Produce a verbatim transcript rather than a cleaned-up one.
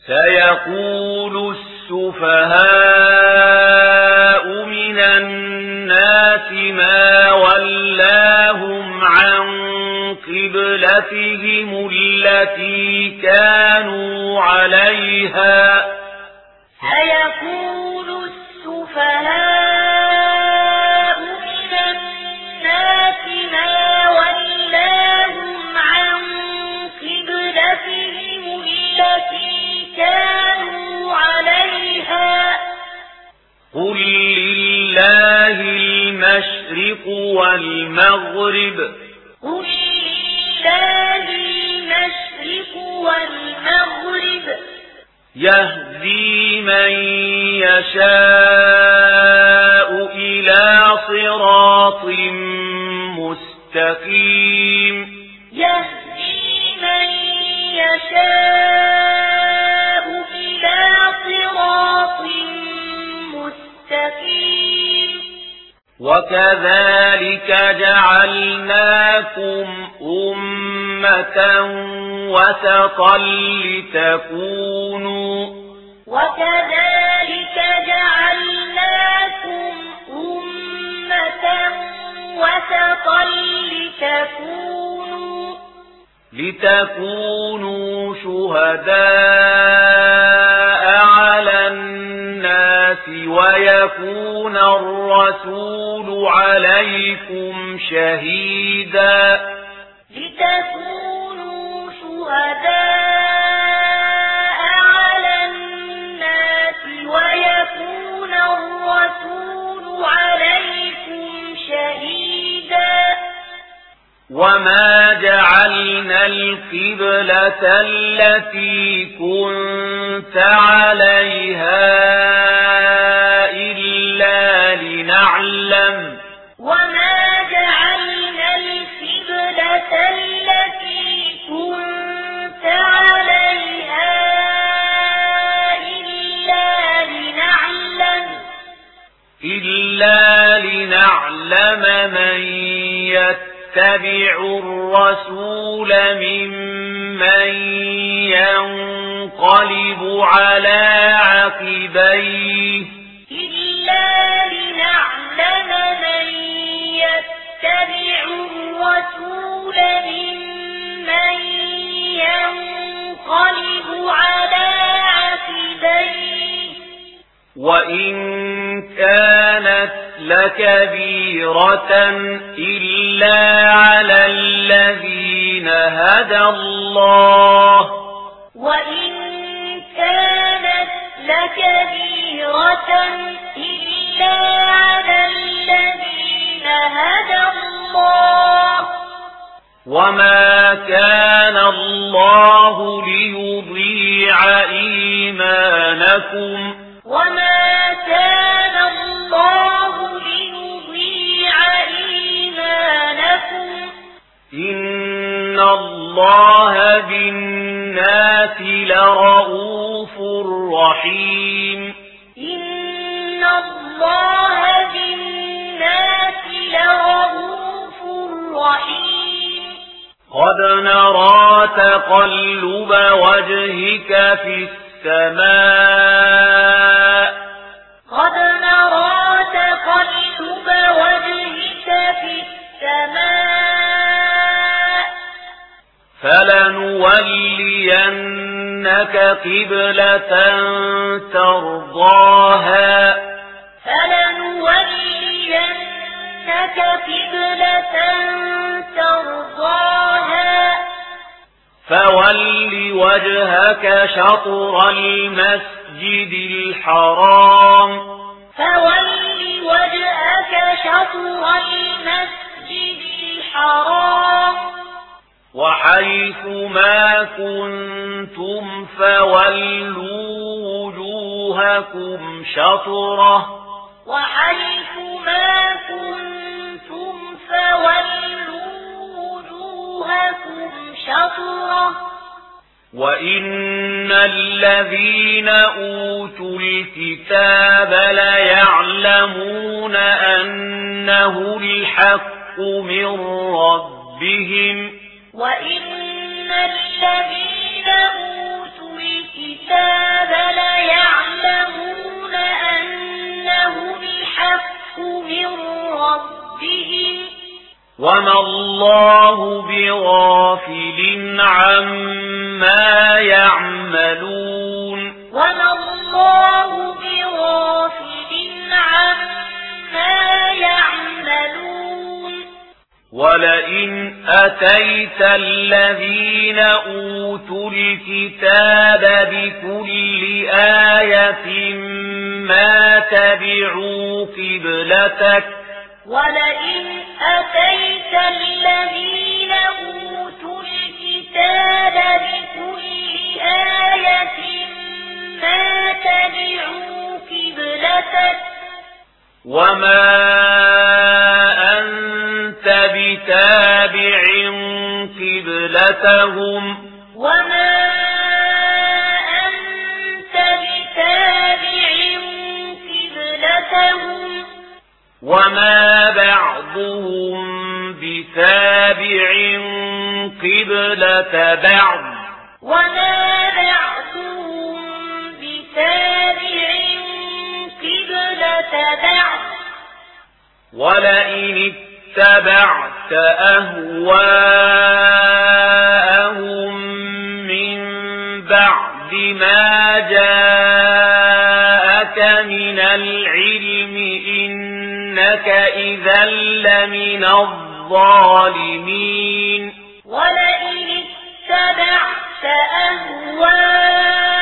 سيقول السفهاء من الناس ما ولاهم عن قبلتهم التي كانوا عليها سيقول السفهاء من الناس ما ولاهم عن قبلتهم التي كانوا عليها قل لله المشرق والمغرب قل لله المشرق والمغرب يهدي من يشاء إلى صراط مستقيم يهدي من يشاء إلى صراط مستقيم وكذلك جعلناكم أمة وسطا لتكونوا وكذلك جعلناكم أمة وسطا لتكونوا لتكونوا شهداء على الناس ويكون الرسول عليكم شهيدا لتكونوا شهداء على الناس ويكون الرسول عليكم شهيدا وما جعلنا القبلة التي كنت عليها إلا لنعلم وما جعلنا القبلة التي كنت عليها إلا لنعلم إلا لنعلم من يتبع الرسول ممن ينقلب على عقبيه إلا لنعلم من يتبع الرسول ممن ينقلب على عقبيه وإن كانت لكبيرة إلا على الذين هدى الله وإن كانت لكبيرة إلا على الذين هدى الله وما كان الله ليضيع إيمانكم وما كان الله ليضيع إيمانكم إن الله بالناس لرؤوف رحيم إن الله بالناس لرؤوف رحيم قد نرى تقلب وجهك في السماء قد نرى تقلب وجهك في السماء فلنولينك قبلة ترضاها فلنولينك قبلة ترضاها فول وجهك شطر المسجد الحرام فول وجهك شطر المسجد الحرام وحيث ما كنتم فولوا وجوهكم شطره وحيث ما كنتم فولوا وجوهكم شطره وإن الذين أوتوا الكتاب ليعلمون أنه الحق من ربهم وإن الذين أوتوا الكتاب وما الله بغافل عما يعملون وما الله بغافل عما يعملون ولئن أتيت الذين أوتوا الكتاب بكل آية ما تبعوا قبلتك ولئن أتيت الذين أوتوا الكتاب بكل آية ما تبعوا قبلتك وما أنت بتابع قبلتهم وما أنت بتابع قبلتهم وما بعضهم بتابع قبلة بعض وما بعضهم بتابع قبلة بعض ولئن اتبعت أهواءهم من بعد ما جاءك من العلم إنك إذا لمن الظالمين ولئن اتبعت أهواءهم